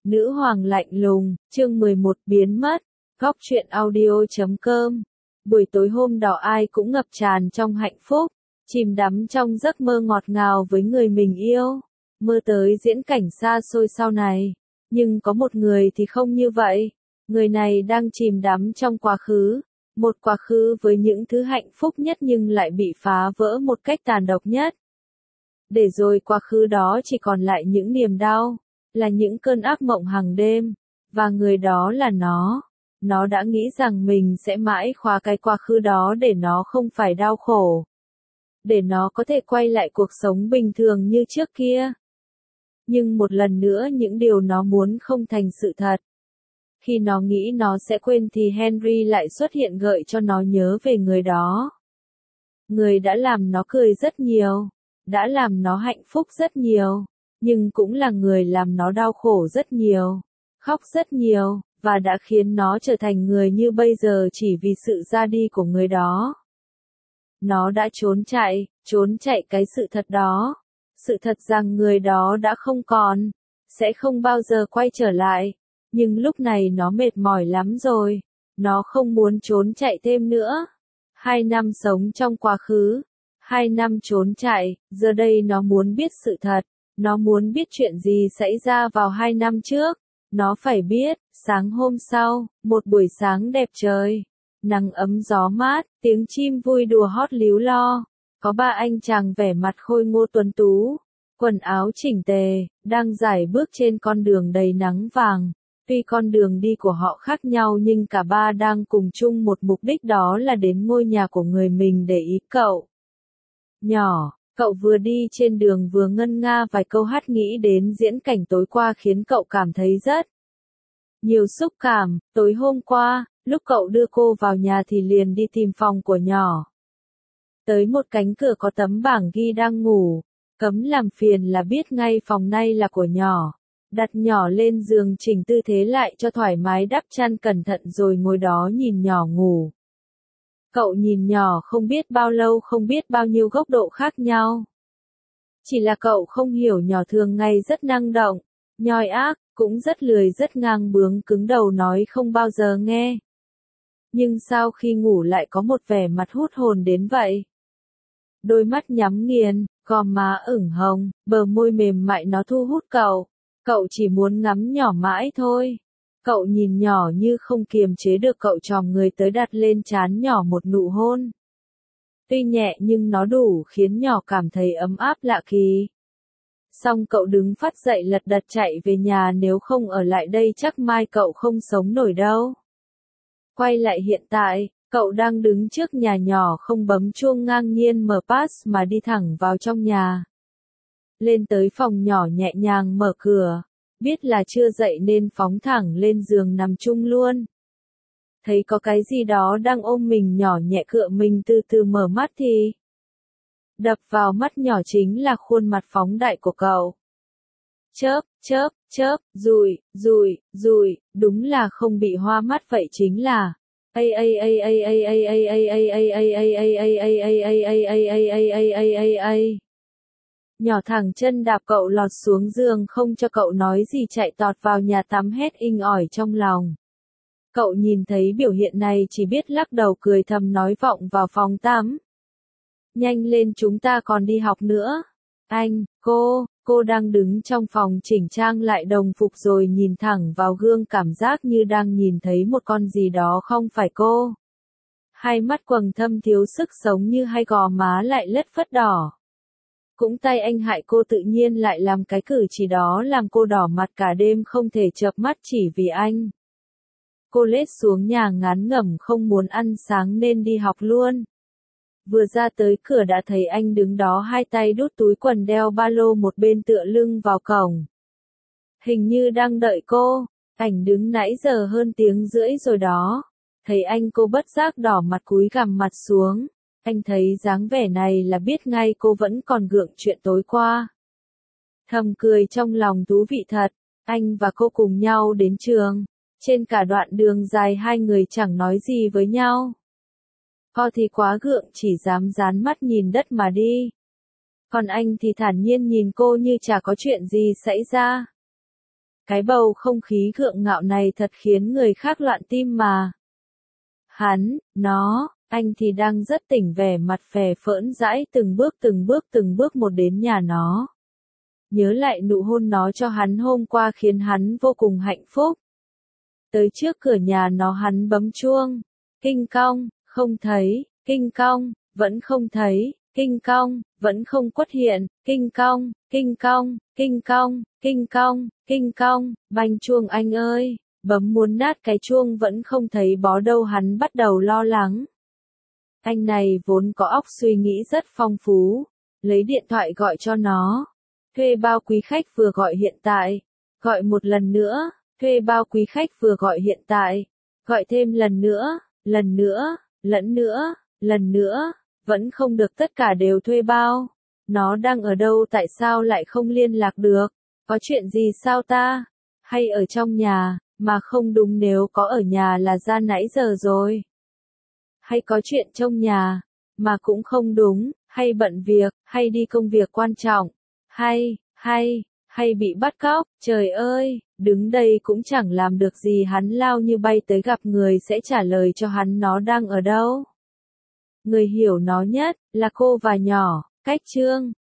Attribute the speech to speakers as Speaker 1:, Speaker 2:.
Speaker 1: Nữ hoàng lạnh lùng, chương 11 biến mất, góc truyện audio.com. Buổi tối hôm đó ai cũng ngập tràn trong hạnh phúc, chìm đắm trong giấc mơ ngọt ngào với người mình yêu, mơ tới diễn cảnh xa xôi sau này. Nhưng có một người thì không như vậy, người này đang chìm đắm trong quá khứ, một quá khứ với những thứ hạnh phúc nhất nhưng lại bị phá vỡ một cách tàn độc nhất. Để rồi quá khứ đó chỉ còn lại những niềm đau, là những cơn ác mộng hàng đêm, và người đó là nó. Nó đã nghĩ rằng mình sẽ mãi khóa cái quá khứ đó để nó không phải đau khổ, để nó có thể quay lại cuộc sống bình thường như trước kia. Nhưng một lần nữa những điều nó muốn không thành sự thật. Khi nó nghĩ nó sẽ quên thì Henry lại xuất hiện gợi cho nó nhớ về người đó. Người đã làm nó cười rất nhiều, đã làm nó hạnh phúc rất nhiều, nhưng cũng là người làm nó đau khổ rất nhiều, khóc rất nhiều, và đã khiến nó trở thành người như bây giờ chỉ vì sự ra đi của người đó. Nó đã trốn chạy cái sự thật đó, sự thật rằng người đó đã không còn, sẽ không bao giờ quay trở lại. Nhưng lúc này nó mệt mỏi lắm rồi, nó không muốn trốn chạy thêm nữa. 2 năm sống trong quá khứ, 2 năm trốn chạy, giờ đây nó muốn biết sự thật, nó muốn biết chuyện gì xảy ra vào 2 năm trước. Nó phải biết, sáng hôm sau, một buổi sáng đẹp trời, nắng ấm gió mát, tiếng chim vui đùa hót líu lo, có 3 anh chàng vẻ mặt khôi ngô tuấn tú, quần áo chỉnh tề, đang rải bước trên con đường đầy nắng vàng. Tuy con đường đi của họ khác nhau nhưng cả ba đang cùng chung một mục đích, đó là đến ngôi nhà của người mình để ý cậu. Nhỏ, cậu vừa đi trên đường vừa ngân nga vài câu hát, nghĩ đến diễn cảnh tối qua khiến cậu cảm thấy rất nhiều xúc cảm. Tối hôm qua, lúc cậu đưa cô vào nhà thì liền đi tìm phòng của nhỏ. Tới một cánh cửa có tấm bảng ghi đang ngủ, cấm làm phiền là biết ngay phòng này là của nhỏ. Đặt nhỏ lên giường, chỉnh tư thế lại cho thoải mái, đắp chăn cẩn thận rồi ngồi đó nhìn nhỏ ngủ. Cậu nhìn nhỏ không biết bao lâu, không biết bao nhiêu góc độ khác nhau. Chỉ là cậu không hiểu nhỏ thường ngày rất năng động, nhoi ác, cũng rất lười, rất ngang bướng, cứng đầu, nói không bao giờ nghe. Nhưng sao khi ngủ lại có một vẻ mặt hút hồn đến vậy? Đôi mắt nhắm nghiền, gò má ửng hồng, bờ môi mềm mại, nó thu hút cậu. Cậu chỉ muốn ngắm nhỏ mãi thôi. Cậu nhìn nhỏ như không kiềm chế được, cậu chòm người tới đặt lên trán nhỏ một nụ hôn. Tuy nhẹ nhưng nó đủ khiến nhỏ cảm thấy ấm áp lạ kỳ. Xong cậu đứng phát dậy lật đật chạy về nhà, nếu không ở lại đây chắc mai cậu không sống nổi đâu. Quay lại hiện tại, cậu đang đứng trước nhà nhỏ, không bấm chuông ngang nhiên mở pass mà đi thẳng vào trong nhà. Lên tới phòng nhỏ nhẹ nhàng mở cửa, biết là chưa dậy nên phóng thẳng lên giường nằm chung luôn. Thấy có cái gì đó đang ôm mình, nhỏ nhẹ cựa mình từ từ mở mắt thì đập vào mắt nhỏ chính là khuôn mặt phóng đại của cậu. Chớp, rùi, đúng là không bị hoa mắt vậy, chính là Nhỏ thẳng chân đạp cậu lọt xuống giường, không cho cậu nói gì chạy tọt vào nhà tắm, hét inh ỏi trong lòng. Cậu nhìn thấy biểu hiện này chỉ biết lắc đầu cười thầm, nói vọng vào phòng tắm. Nhanh lên, chúng ta còn đi học nữa. Anh, cô đang đứng trong phòng chỉnh trang lại đồng phục rồi nhìn thẳng vào gương, cảm giác như đang nhìn thấy một con gì đó không phải cô. Hai mắt quầng thâm thiếu sức sống như hai gò má lại lất phất đỏ. Cũng tay anh hại cô, tự nhiên lại làm cái cử chỉ đó làm cô đỏ mặt cả đêm không thể chợp mắt chỉ vì anh. Cô lết xuống nhà ngán ngẩm không muốn ăn sáng nên đi học luôn. Vừa ra tới cửa đã thấy anh đứng đó, hai tay đút túi quần, đeo ba lô, một bên tựa lưng vào cổng. Hình như đang đợi cô, ảnh đứng nãy giờ hơn tiếng rưỡi rồi đó. Thấy anh cô bất giác đỏ mặt cúi gằm mặt xuống. Anh thấy dáng vẻ này là biết ngay cô vẫn còn gượng chuyện tối qua. Thầm cười trong lòng, thú vị thật, anh và cô cùng nhau đến trường. Trên cả đoạn đường dài hai người chẳng nói gì với nhau. Cô thì quá gượng, chỉ dám dán mắt nhìn đất mà đi. Còn anh thì thản nhiên nhìn cô như chả có chuyện gì xảy ra. Cái bầu không khí gượng gạo này thật khiến người khác loạn tim mà. Anh thì đang rất tỉnh, vẻ mặt phè phỡn dãi từng bước một đến nhà nó. Nhớ lại nụ hôn nó cho hắn hôm qua khiến hắn vô cùng hạnh phúc. Tới trước cửa nhà nó hắn bấm chuông. Kinh cong, không thấy, kinh cong, vẫn không thấy, kinh cong, vẫn không xuất hiện, kinh cong, kinh cong, kinh cong, kinh cong, kinh cong, banh chuông anh ơi, bấm muốn nát cái chuông vẫn không thấy bó đâu, hắn bắt đầu lo lắng. Anh này vốn có óc suy nghĩ rất phong phú, lấy điện thoại gọi cho nó. Thuê bao quý khách vừa gọi hiện tại, gọi một lần nữa, thuê bao quý khách vừa gọi hiện tại, gọi thêm lần nữa, lần nữa, vẫn không được, tất cả đều thuê bao. Nó đang ở đâu, tại sao lại không liên lạc được? Có chuyện gì sao ta? Hay ở trong nhà, mà không đúng, nếu có ở nhà là ra nãy giờ rồi. Hay có chuyện trong nhà, mà cũng không đúng, hay bận việc, hay đi công việc quan trọng, hay bị bắt cóc, trời ơi, đứng đây cũng chẳng làm được gì, hắn lao như bay tới gặp người sẽ trả lời cho hắn nó đang ở đâu. Người hiểu nó nhất là cô và nhỏ, cách chương.